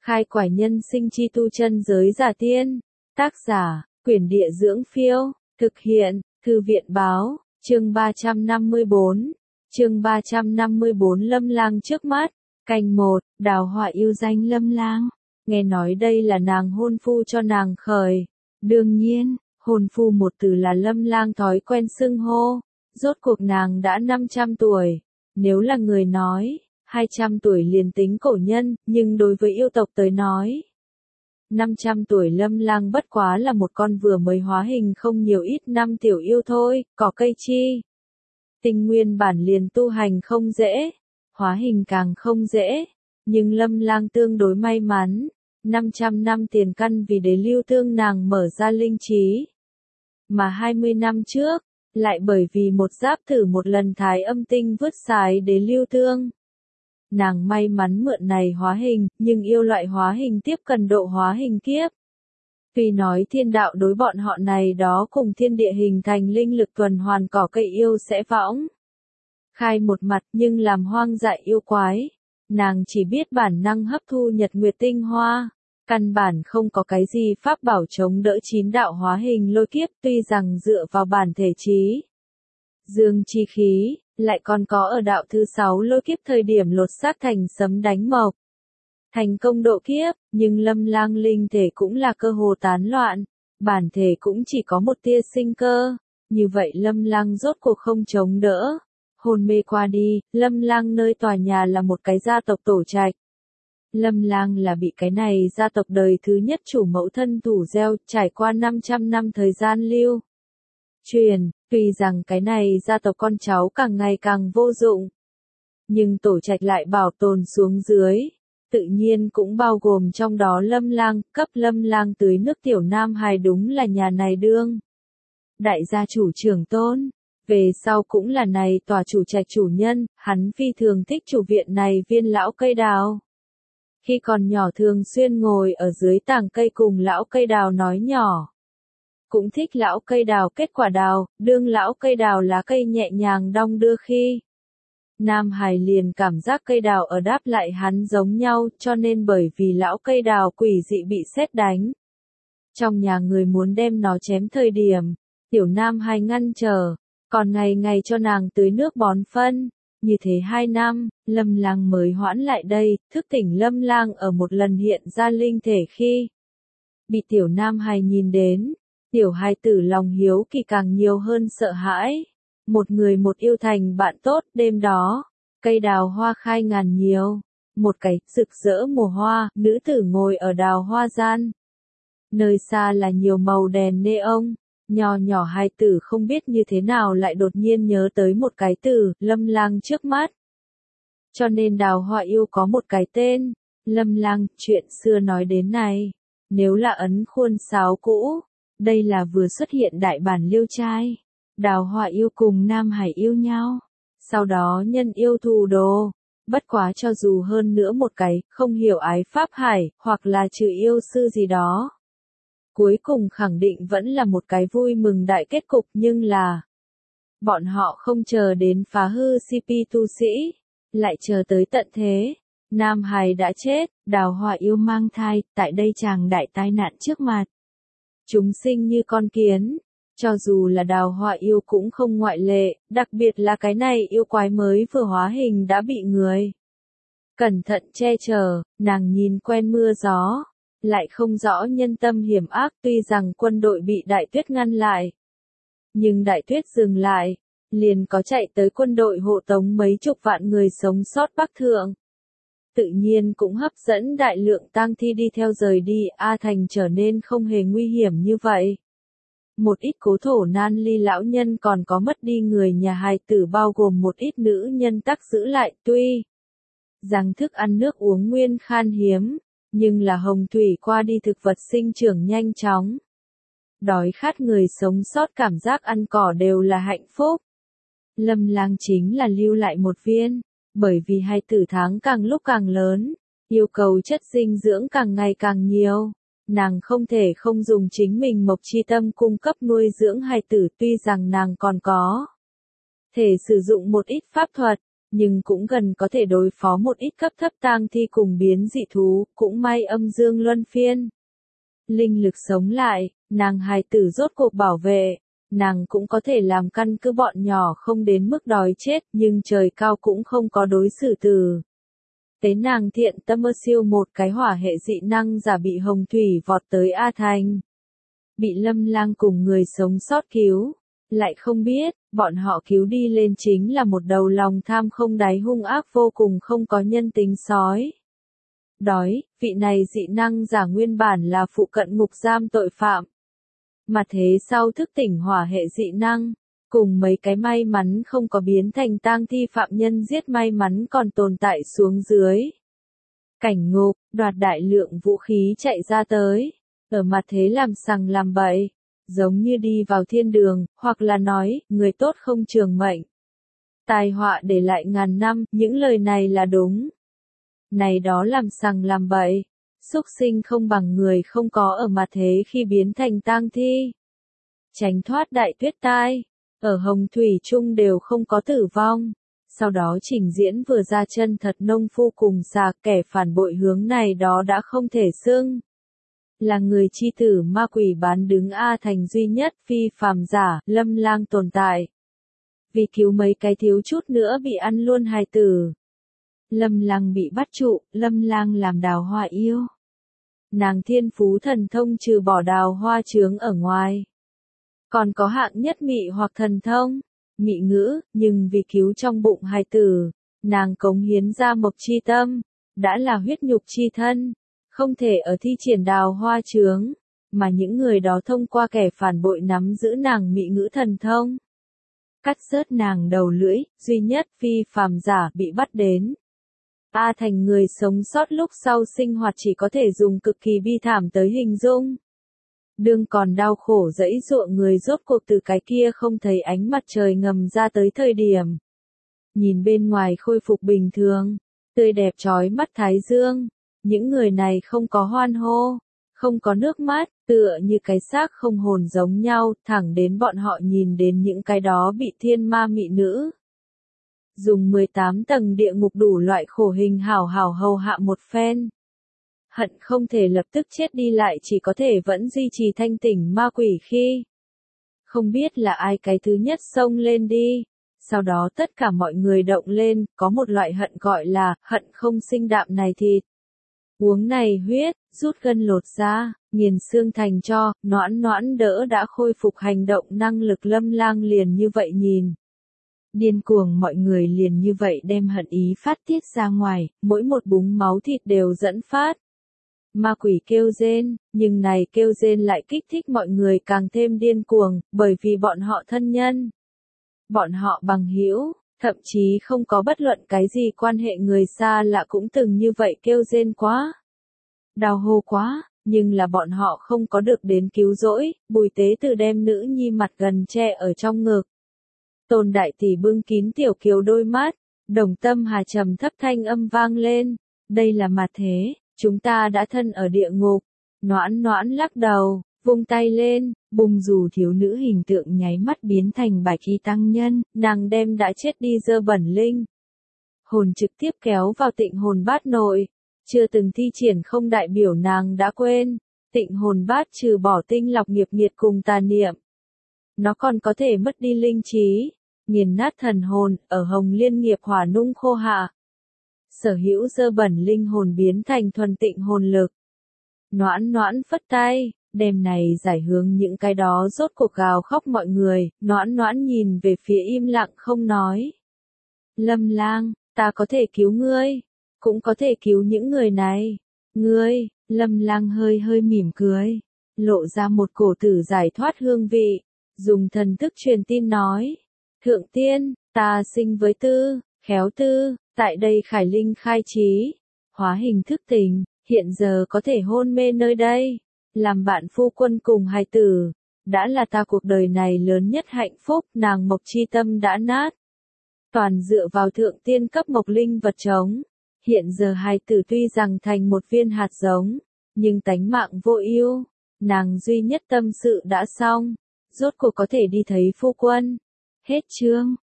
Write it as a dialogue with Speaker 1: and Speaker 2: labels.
Speaker 1: Khai quải nhân sinh chi tu chân giới giả tiên. Tác giả, Quyển Địa Dưỡng Phiêu. Thực hiện, Thư viện báo. Chương 354. Chương 354 Lâm Lang trước mắt. Canh 1, Đào Họa yêu danh Lâm Lang. Nghe nói đây là nàng hôn phu cho nàng khởi. Đương nhiên, hôn phu một từ là Lâm Lang thói quen xưng hô. Rốt cuộc nàng đã 500 tuổi. Nếu là người nói 200 tuổi liền tính cổ nhân, nhưng đối với yêu tộc tới nói 500 tuổi Lâm Lang bất quá là một con vừa mới hóa hình không nhiều ít năm tiểu yêu thôi, cỏ cây chi. Tinh nguyên bản liền tu hành không dễ, hóa hình càng không dễ, nhưng Lâm Lang tương đối may mắn, 500 năm tiền căn vì đế lưu tương nàng mở ra linh trí. Mà 20 năm trước, lại bởi vì một giáp thử một lần thái âm tinh vứt xài đế lưu tương. Nàng may mắn mượn này hóa hình, nhưng yêu loại hóa hình tiếp cần độ hóa hình kiếp. Tuy nói thiên đạo đối bọn họ này đó cùng thiên địa hình thành linh lực tuần hoàn cỏ cây yêu sẽ võng khai một mặt, nhưng làm hoang dại yêu quái. Nàng chỉ biết bản năng hấp thu nhật nguyệt tinh hoa. Căn bản không có cái gì pháp bảo chống đỡ chín đạo hóa hình lôi kiếp, tuy rằng dựa vào bản thể trí dương chi khí, lại còn có ở đạo thứ 6 lôi kiếp thời điểm lột xác thành sấm đánh mộc. Thành công độ kiếp, nhưng Lâm Lang linh thể cũng là cơ hồ tán loạn, bản thể cũng chỉ có một tia sinh cơ, như vậy Lâm Lang rốt cuộc không chống đỡ. Hôn mê qua đi, Lâm Lang nơi tòa nhà là một cái gia tộc tổ trạch. Lâm Lang là bị cái này gia tộc đời thứ nhất chủ mẫu thân thủ gieo, trải qua 500 năm thời gian lưu truyền, tuy rằng cái này gia tộc con cháu càng ngày càng vô dụng, nhưng tổ trạch lại bảo tồn xuống dưới, tự nhiên cũng bao gồm trong đó Lâm Lang, cấp Lâm Lang tưới nước tiểu nam hài đúng là nhà này đương đại gia chủ trưởng tôn, về sau cũng là này tòa chủ trạch chủ nhân, hắn phi thường thích chủ viện này viên lão cây đào. Khi còn nhỏ thường xuyên ngồi ở dưới tàng cây cùng lão cây đào nói nhỏ. Cũng thích lão cây đào kết quả đào, đương lão cây đào lá cây nhẹ nhàng đong đưa khi. Nam Hải liền cảm giác cây đào ở đáp lại hắn giống nhau, cho nên bởi vì lão cây đào quỷ dị bị sét đánh. Trong nhà người muốn đem nó chém thời điểm, tiểu Nam Hải ngăn trở, còn ngày ngày cho nàng tưới nước bón phân. Như thế 2 năm, Lâm Lang mới hoãn lại đây, thức tỉnh Lâm Lang ở một lần hiện ra linh thể khi bị tiểu Nam Hài nhìn đến, tiểu hài tử lòng hiếu kỳ càng nhiều hơn sợ hãi. Một người một yêu thành bạn tốt, đêm đó, cây đào hoa khai ngàn nhiều, một cái rực rỡ mùa hoa, nữ tử ngồi ở đào hoa gian. Nơi xa là nhiều màu đèn neon. Nhỏ nhỏ hài tử không biết như thế nào lại đột nhiên nhớ tới một cái từ, Lâm Lang trước mắt. Cho nên Đào Họa yêu có một cái tên, Lâm Lang. Chuyện xưa nói đến này, nếu là ấn khuôn sáo cũ, đây là vừa xuất hiện đại bản liêu trai. Đào Họa yêu cùng Nam Hải yêu nhau, sau đó nhân yêu thù đồ, bất quá cho dù hơn nữa một cái, không hiểu ái pháp hải, hoặc là trừ yêu sư gì đó. Cuối cùng khẳng định vẫn là một cái vui mừng đại kết cục, nhưng là bọn họ không chờ đến phá hư CP tu sĩ, lại chờ tới tận thế. Nam Hải đã chết, Đào Họa yêu mang thai, tại đây chàng đại tai nạn trước mặt. Chúng sinh như con kiến, cho dù là Đào Họa yêu cũng không ngoại lệ, đặc biệt là cái này yêu quái mới vừa hóa hình đã bị người cẩn thận che chở, nàng nhìn quen mưa gió. Lại không rõ nhân tâm hiểm ác, tuy rằng quân đội bị Đại Tuyết ngăn lại. Nhưng Đại Tuyết dừng lại, liền có chạy tới quân đội hộ tống mấy chục vạn người sống sót Bắc Thượng. Tự nhiên cũng hấp dẫn đại lượng tang thi đi theo rời đi, A Thành trở nên không hề nguy hiểm như vậy. Một ít cố thổ nan ly lão nhân còn có mất đi người nhà hài tử bao gồm một ít nữ nhân tắc giữ lại, tuy rằng thức ăn nước uống nguyên khan hiếm. Nhưng là hồng thủy qua đi thực vật sinh trưởng nhanh chóng. Đói khát người sống sót cảm giác ăn cỏ đều là hạnh phúc. Lâm Lang chính là lưu lại một viên, bởi vì hài tử tháng càng lúc càng lớn, yêu cầu chất dinh dưỡng càng ngày càng nhiều. Nàng không thể không dùng chính mình mộc chi tâm cung cấp nuôi dưỡng hài tử, tuy rằng nàng còn có thể sử dụng một ít pháp thuật, nhưng cũng gần có thể đối phó một ít cấp thấp tang thi cùng biến dị thú, cũng may âm dương luân phiên. Linh lực sống lại, nàng hài tử rốt cuộc bảo vệ, nàng cũng có thể làm căn cứ bọn nhỏ không đến mức đói chết, nhưng trời cao cũng không có đối xử từ. Tế nàng thiện tâm siêu một cái hỏa hệ dị năng giả bị hồng thủy vọt tới A Thành. Bị Lâm Lang cùng người sống sót cứu, lại không biết, bọn họ cứu đi lên chính là một đầu lòng tham không đáy hung ác vô cùng không có nhân tính sói. Đói, vị này dị năng giả nguyên bản là phụ cận ngục giam tội phạm. Mà thế sau thức tỉnh hỏa hệ dị năng, cùng mấy cái may mắn không có biến thành tang thi phạm nhân giết may mắn còn tồn tại xuống dưới. Cảnh ngục, đoạt đại lượng vũ khí chạy ra tới, ở mặt thế làm sằng làm bậy, giống như đi vào thiên đường, hoặc là nói, người tốt không trường mệnh. Tai họa để lại ngàn năm, những lời này là đúng. Này đó làm sằng làm bậy, súc sinh không bằng người không có ở mặt thế khi biến thành tang thi. Tránh thoát đại tuyết tai, ở hồng thủy chung đều không có tử vong. Sau đó trình diễn vừa ra chân thật nông phu cùng xà kẻ phản bội hướng này đó đã không thể xưng. Là người chi tử ma quỷ bán đứng A Thành duy nhất phi phàm giả, Lâm Lang tồn tại. Vì cứu mấy cái thiếu chút nữa bị ăn luôn hài tử. Lâm Lang bị bắt trụ, Lâm Lang làm đào hoa yêu. Nàng thiên phú thần thông trừ bỏ đào hoa chướng ở ngoài. Còn có hạng nhất mị hoặc thần thông, mị ngữ, nhưng vì cứu trong bụng hài tử, nàng cống hiến ra mộc chi tâm, đã là huyết nhục chi thân, không thể ở thi triển đào hoa chướng, mà những người đó thông qua kẻ phản bội nắm giữ nàng mị ngữ thần thông. Cắt rớt nàng đầu lưỡi, duy nhất phi phàm giả bị bắt đến. A Thành người sống sót lúc sau sinh hoạt chỉ có thể dùng cực kỳ bi thảm tới hình dung. Đương còn đau khổ dẫy dụa người rốt cuộc từ cái kia không thấy ánh mặt trời ngầm ra tới thời điểm. Nhìn bên ngoài khôi phục bình thường, tươi đẹp trói mắt thái dương, những người này không có hoan hô, không có nước mắt, tựa như cái xác không hồn giống nhau, thẳng đến bọn họ nhìn đến những cái đó bị thiên ma mị nữ. Dùng 18 tầng địa ngục đủ loại khổ hình hảo hảo hầu hạ một phen. Hận không thể lập tức chết đi lại chỉ có thể vẫn duy trì thanh tỉnh ma quỷ khi. Không biết là ai cái thứ nhất xông lên đi. Sau đó tất cả mọi người động lên, có một loại hận gọi là hận không sinh đạm này thịt. Uống này huyết, rút gân lột ra, nghiền xương thành cho, noãn noãn đỡ đã khôi phục hành động năng lực Lâm Lang liền như vậy nhìn. Điên cuồng mọi người liền như vậy đem hận ý phát tiết ra ngoài, mỗi một búng máu thịt đều dẫn phát. Ma quỷ kêu rên, nhưng này kêu rên lại kích thích mọi người càng thêm điên cuồng, bởi vì bọn họ thân nhân. Bọn họ bằng hữu, thậm chí không có bất luận cái gì quan hệ người xa lạ cũng từng như vậy kêu rên quá. Đau hô quá, nhưng là bọn họ không có được đến cứu rỗi, Bùi Tế Từ đem nữ nhi mặt gần che ở trong ngực. Tôn Đại Tỷ bưng kín Tiểu Kiều đôi mắt, Đồng Tâm Hà trầm thấp thanh âm vang lên, đây là mặt thế, chúng ta đã thân ở địa ngục. Noãn noãn lắc đầu, vung tay lên, bùng dù thiếu nữ hình tượng nháy mắt biến thành bạch y tăng nhân, nàng đem đã chết đi dơ bẩn linh. Hồn trực tiếp kéo vào tịnh hồn bát nội, chưa từng thi triển không đại biểu nàng đã quên, tịnh hồn bát trừ bỏ tinh lọc nghiệp nghiệt cùng tà niệm. Nó còn có thể mất đi linh trí, nghiền nát thần hồn, ở hồng liên nghiệp hỏa nung khô hạ. Sở hữu dơ bẩn linh hồn biến thành thuần tịnh hồn lực. Noãn noãn phất tay, đêm này giải hướng những cái đó rốt cuộc gào khóc mọi người, noãn noãn nhìn về phía im lặng không nói. Lâm Lang, ta có thể cứu ngươi, cũng có thể cứu những người này. Ngươi, Lâm Lang hơi hơi mỉm cười, lộ ra một cổ tử giải thoát hương vị, dùng thần thức truyền tin nói. Thượng tiên, ta sinh với tư, khéo tư, tại đây khải linh khai trí, hóa hình thức tình, hiện giờ có thể hôn mê nơi đây, làm bạn phu quân cùng hài tử, đã là ta cuộc đời này lớn nhất hạnh phúc, nàng mộc chi tâm đã nát. Toàn dựa vào thượng tiên cấp mộc linh vật chống, hiện giờ hài tử tuy rằng thành một viên hạt giống, nhưng tánh mạng vô ưu, nàng duy nhất tâm sự đã xong, rốt cuộc có thể đi thấy phu quân. Hết chương.